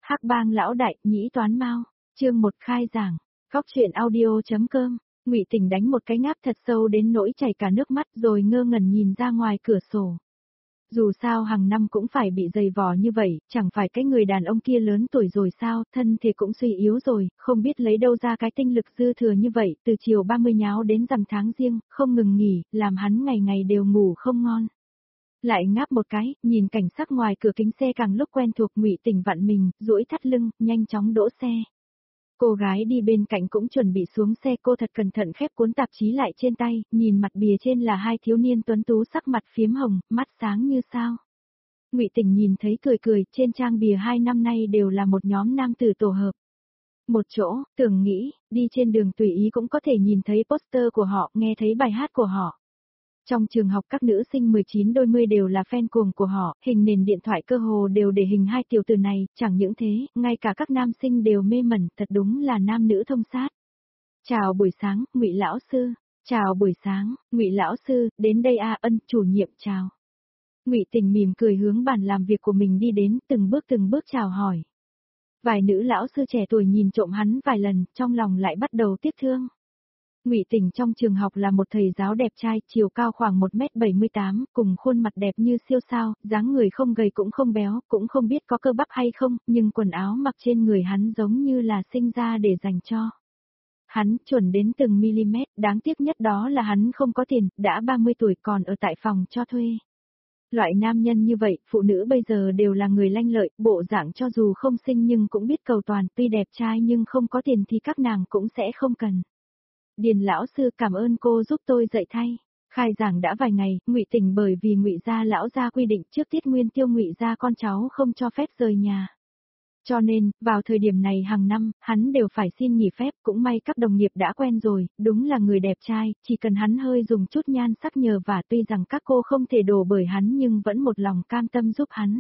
Hắc Bang lão đại, nhĩ toán mao, chương 1 khai giảng, Góc truyện audio.com. Ngụy Tình đánh một cái ngáp thật sâu đến nỗi chảy cả nước mắt rồi ngơ ngẩn nhìn ra ngoài cửa sổ. Dù sao hàng năm cũng phải bị dày vò như vậy, chẳng phải cái người đàn ông kia lớn tuổi rồi sao, thân thể cũng suy yếu rồi, không biết lấy đâu ra cái tinh lực dư thừa như vậy, từ chiều 30 nháo đến rằm tháng riêng, không ngừng nghỉ, làm hắn ngày ngày đều ngủ không ngon. Lại ngáp một cái, nhìn cảnh sắc ngoài cửa kính xe càng lúc quen thuộc, Ngụy Tình vặn mình, duỗi thắt lưng, nhanh chóng đỗ xe. Cô gái đi bên cạnh cũng chuẩn bị xuống xe, cô thật cẩn thận khép cuốn tạp chí lại trên tay, nhìn mặt bìa trên là hai thiếu niên tuấn tú sắc mặt phiếm hồng, mắt sáng như sao. Ngụy Tình nhìn thấy cười cười, trên trang bìa 2 năm nay đều là một nhóm nam tử tổ hợp. Một chỗ, tưởng nghĩ, đi trên đường tùy ý cũng có thể nhìn thấy poster của họ, nghe thấy bài hát của họ. Trong trường học các nữ sinh 19 đôi mươi đều là fan cuồng của họ, hình nền điện thoại cơ hồ đều để hình hai tiểu tử này, chẳng những thế, ngay cả các nam sinh đều mê mẩn, thật đúng là nam nữ thông sát. Chào buổi sáng, Ngụy lão sư. Chào buổi sáng, Ngụy lão sư, đến đây a, Ân chủ nhiệm chào. Ngụy Tình mỉm cười hướng bàn làm việc của mình đi đến, từng bước chào hỏi. Vài nữ lão sư trẻ tuổi nhìn trộm hắn vài lần, trong lòng lại bắt đầu tiếc thương. Ngụy Tình trong trường học là một thầy giáo đẹp trai, chiều cao khoảng 1m78, cùng khuôn mặt đẹp như siêu sao, dáng người không gầy cũng không béo, cũng không biết có cơ bắp hay không, nhưng quần áo mặc trên người hắn giống như là sinh ra để dành cho. Hắn chuẩn đến từng mm, đáng tiếc nhất đó là hắn không có tiền, đã 30 tuổi còn ở tại phòng cho thuê. Loại nam nhân như vậy, phụ nữ bây giờ đều là người lanh lợi, bộ dạng cho dù không xinh nhưng cũng biết cầu toàn, tuy đẹp trai nhưng không có tiền thì các nàng cũng sẽ không cần. Điền lão sư, cảm ơn cô giúp tôi dạy thay. Khai giảng đã vài ngày, Ngụy Tình bởi vì Ngụy gia lão gia quy định trước tiết nguyên tiêu Ngụy gia con cháu không cho phép rời nhà. Cho nên, vào thời điểm này hàng năm, hắn đều phải xin nghỉ phép, cũng may các đồng nghiệp đã quen rồi, đúng là người đẹp trai, chỉ cần hắn hơi dùng chút nhan sắc nhờ vả, tuy rằng các cô không thể đổ bởi hắn nhưng vẫn một lòng cam tâm giúp hắn.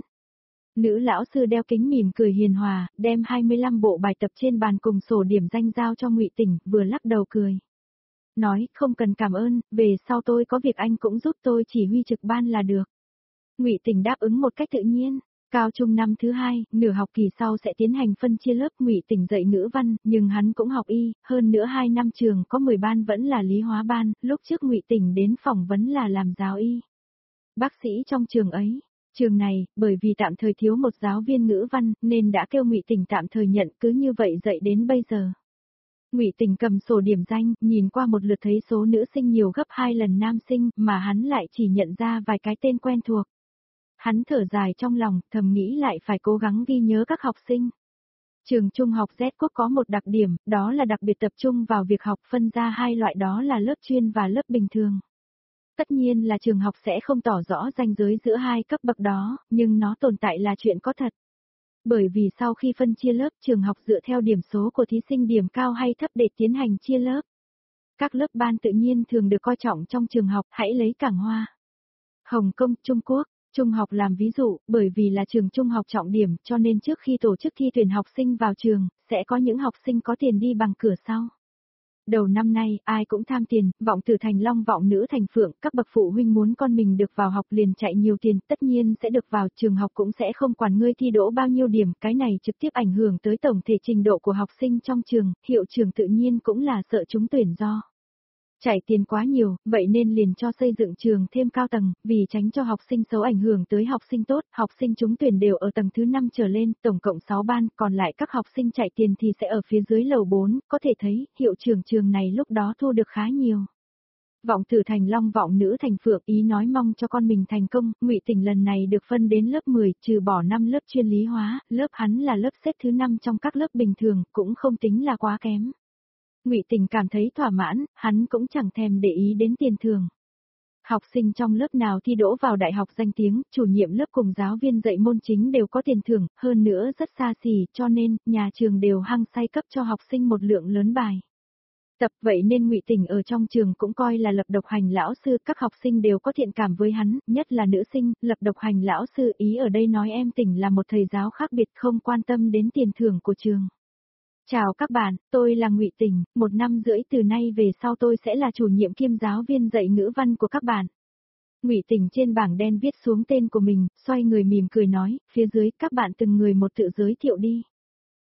Nữ lão sư đeo kính mỉm cười hiền hòa, đem 25 bộ bài tập trên bàn cùng sổ điểm danh giao cho Ngụy Tình, vừa lắc đầu cười. Nói, không cần cảm ơn, về sau tôi có việc anh cũng giúp tôi chỉ huy trực ban là được. Ngụy Tình đáp ứng một cách tự nhiên. Cao trung năm thứ 2, nửa học kỳ sau sẽ tiến hành phân chia lớp. Ngụy Tình dạy ngữ văn, nhưng hắn cũng học y, hơn nữa 2 năm trường có 10 ban vẫn là lý hóa ban, lúc trước Ngụy Tình đến phỏng vấn là làm giáo y. Bác sĩ trong trường ấy. Trường này, bởi vì tạm thời thiếu một giáo viên ngữ văn, nên đã kêu Ngụy Tình tạm thời nhận, cứ như vậy dạy đến bây giờ. Ngụy Tình cầm sổ điểm danh, nhìn qua một lượt thấy số nữ sinh nhiều gấp 2 lần nam sinh, mà hắn lại chỉ nhận ra vài cái tên quen thuộc. Hắn thở dài trong lòng, thầm nghĩ lại phải cố gắng ghi nhớ các học sinh. Trường trung học Z Quốc có một đặc điểm, đó là đặc biệt tập trung vào việc học, phân ra hai loại, đó là lớp chuyên và lớp bình thường. Tất nhiên là trường học sẽ không tỏ rõ ranh giới giữa hai cấp bậc đó, nhưng nó tồn tại là chuyện có thật. Bởi vì sau khi phân chia lớp, trường học dựa theo điểm số của thí sinh điểm cao hay thấp để tiến hành chia lớp. Các lớp ban tự nhiên thường được coi trọng trong trường học, hãy lấy Cảng Hoa, Hồng Kông, Trung Quốc, trung học làm ví dụ, bởi vì là trường trung học trọng điểm cho nên trước khi tổ chức thi tuyển học sinh vào trường, sẽ có những học sinh có tiền đi bằng cửa sau. Đầu năm nay, ai cũng tham tiền, vọng tử thành long vọng nữ thành phượng, các bậc phụ huynh muốn con mình được vào học liền chạy nhiều tiền, tất nhiên sẽ được vào, trường học cũng sẽ không quản ngươi thi đỗ bao nhiêu điểm, cái này trực tiếp ảnh hưởng tới tổng thể trình độ của học sinh trong trường, hiệu trường tự nhiên cũng là sợ trúng tuyển do. Chảy tiền quá nhiều, vậy nên liền cho xây dựng trường thêm cao tầng, vì tránh cho học sinh xấu ảnh hưởng tới học sinh tốt, học sinh trúng tuyển đều ở tầng thứ 5 trở lên, tổng cộng 6 ban, còn lại các học sinh chạy tiền thì sẽ ở phía dưới lầu 4, có thể thấy, hiệu trưởng trường này lúc đó thu được khá nhiều. Vọng tử thành long vọng nữ thành phượng, ý nói mong cho con mình thành công. Ngụy Tình lần này được phân đến lớp 10, trừ bỏ 5 lớp chuyên lý hóa, lớp hắn là lớp xếp thứ 5 trong các lớp bình thường, cũng không tính là quá kém. Ngụy Tình cảm thấy thỏa mãn, hắn cũng chẳng thèm để ý đến tiền thưởng. Học sinh trong lớp nào thi đỗ vào đại học danh tiếng, chủ nhiệm lớp cùng giáo viên dạy môn chính đều có tiền thưởng, hơn nữa rất xa xỉ, cho nên, nhà trường đều hăng say cấp cho học sinh một lượng lớn bài tập, vậy nên Ngụy Tình ở trong trường cũng coi là lập độc hành lão sư, các học sinh đều có thiện cảm với hắn, nhất là nữ sinh, lập độc hành lão sư, ý ở đây nói em Tình là một thầy giáo khác biệt, không quan tâm đến tiền thưởng của trường. Chào các bạn, tôi là Ngụy Tình, 1 năm rưỡi từ nay về sau tôi sẽ là chủ nhiệm kiêm giáo viên dạy ngữ văn của các bạn. Ngụy Tình trên bảng đen viết xuống tên của mình, xoay người mỉm cười nói, phía dưới các bạn từng người một tự giới thiệu đi.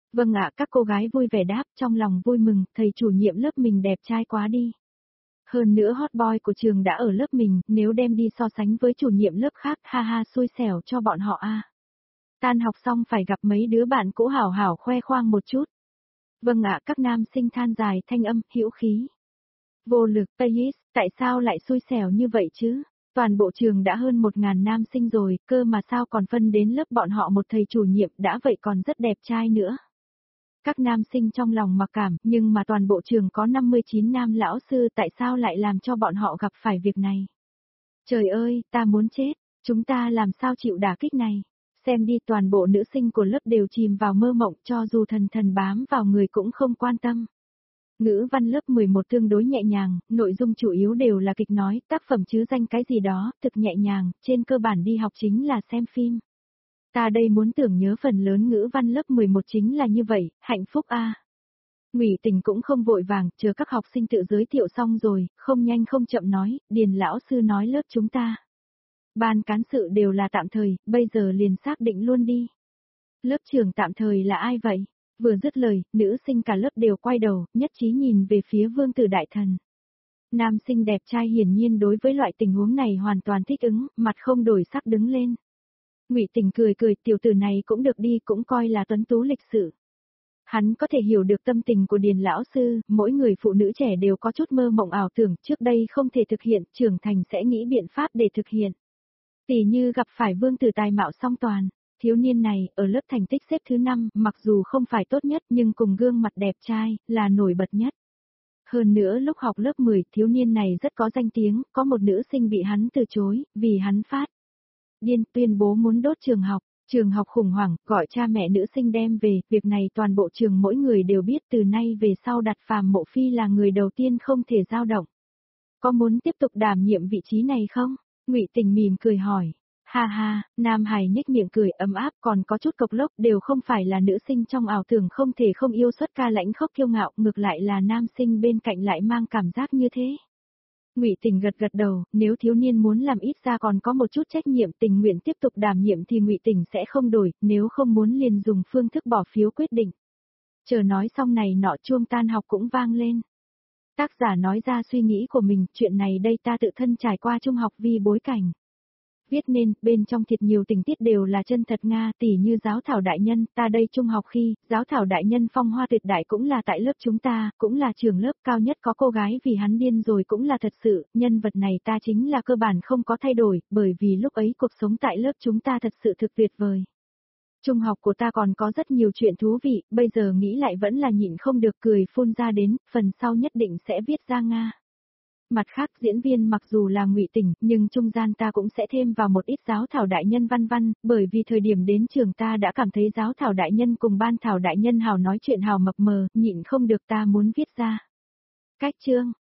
Vâng ạ, các cô gái vui vẻ đáp trong lòng vui mừng, thầy chủ nhiệm lớp mình đẹp trai quá đi. Hơn nữa hot boy của trường đã ở lớp mình, nếu đem đi so sánh với chủ nhiệm lớp khác, ha ha xui xẻo cho bọn họ a. Tan học xong phải gặp mấy đứa bạn cũ hảo hảo khoe khoang một chút. Vâng ạ, các nam sinh than dài thanh âm, hữu khí. Vô lực, Payis, tại sao lại xui xẻo như vậy chứ? Toàn bộ trường đã hơn 1.000 nam sinh rồi, cơ mà sao còn phân đến lớp bọn họ một thầy chủ nhiệm đã vậy còn rất đẹp trai nữa. Các nam sinh trong lòng mặc cảm, nhưng mà toàn bộ trường có 59 nam lão sư tại sao lại làm cho bọn họ gặp phải việc này? Trời ơi, ta muốn chết, chúng ta làm sao chịu đả kích này? Xem đi toàn bộ nữ sinh của lớp đều chìm vào mơ mộng cho dù thần thần bám vào người cũng không quan tâm. Ngữ văn lớp 11 tương đối nhẹ nhàng, nội dung chủ yếu đều là kịch nói, tác phẩm chứ danh cái gì đó, thực nhẹ nhàng, trên cơ bản đi học chính là xem phim. Ta đây muốn tưởng nhớ phần lớn ngữ văn lớp 11 chính là như vậy, hạnh phúc a. Ngụy Tình cũng không vội vàng, chờ các học sinh tự giới thiệu xong rồi, không nhanh không chậm nói, Điền lão sư nói lớp chúng ta. Ban cán sự đều là tạm thời, bây giờ liền xác định luôn đi. Lớp trưởng tạm thời là ai vậy? Vừa dứt lời, nữ sinh cả lớp đều quay đầu, nhất trí nhìn về phía Vương Tử Đại Thần. Nam sinh đẹp trai hiển nhiên đối với loại tình huống này hoàn toàn thích ứng, mặt không đổi sắc đứng lên. Ngụy Tình cười cười, tiểu tử này cũng được đi, cũng coi là tuấn tú lịch sự. Hắn có thể hiểu được tâm tình của Điền lão sư, mỗi người phụ nữ trẻ đều có chút mơ mộng ảo tưởng, trước đây không thể thực hiện, trưởng thành sẽ nghĩ biện pháp để thực hiện. Tỉ như gặp phải Vương Tử tài mạo song toàn, thiếu niên này, ở lớp thành tích xếp thứ 5, mặc dù không phải tốt nhất nhưng cùng gương mặt đẹp trai, là nổi bật nhất. Hơn nữa lúc học lớp 10, thiếu niên này rất có danh tiếng, có một nữ sinh bị hắn từ chối, vì hắn phát điên tuyên bố muốn đốt trường học khủng hoảng, gọi cha mẹ nữ sinh đem về, việc này toàn bộ trường mỗi người đều biết từ nay về sau đặt Phàm Mộ Phi là người đầu tiên không thể dao động. Có muốn tiếp tục đảm nhiệm vị trí này không? Ngụy Tình mỉm cười hỏi. Ha ha, Nam Hải nhếch miệng cười ấm áp còn có chút cộc lốc đều không phải là nữ sinh trong ảo tưởng không thể không yêu xuất ca lãnh khốc kiêu ngạo, ngược lại là nam sinh bên cạnh lại mang cảm giác như thế. Ngụy Tình gật gật đầu, nếu thiếu niên muốn làm ít ra còn có một chút trách nhiệm tình nguyện tiếp tục đảm nhiệm thì Ngụy Tình sẽ không đổi, nếu không muốn liền dùng phương thức bỏ phiếu quyết định. Chờ nói xong này nọ chuông tan học cũng vang lên. Tác giả nói ra suy nghĩ của mình, chuyện này đây ta tự thân trải qua trung học vì bối cảnh. Viết nên, bên trong thiệt nhiều tình tiết đều là chân thật Nga, tỉ như giáo thảo đại nhân, ta đây trung học khi, giáo thảo đại nhân phong hoa tuyệt đại cũng là tại lớp chúng ta, cũng là trường lớp cao nhất có cô gái vì hắn điên rồi cũng là thật sự, nhân vật này ta chính là cơ bản không có thay đổi, bởi vì lúc ấy cuộc sống tại lớp chúng ta thật sự thực tuyệt vời. Trung học của ta còn có rất nhiều chuyện thú vị, bây giờ nghĩ lại vẫn là nhịn không được cười phun ra đến, phần sau nhất định sẽ viết ra Nga. Mặt khác diễn viên mặc dù là Ngụy Tình, nhưng trung gian ta cũng sẽ thêm vào một ít giáo thảo đại nhân văn văn, bởi vì thời điểm đến trường ta đã cảm thấy giáo thảo đại nhân cùng ban thảo đại nhân hào nói chuyện hào mập mờ, nhịn không được ta muốn viết ra. Cách chương,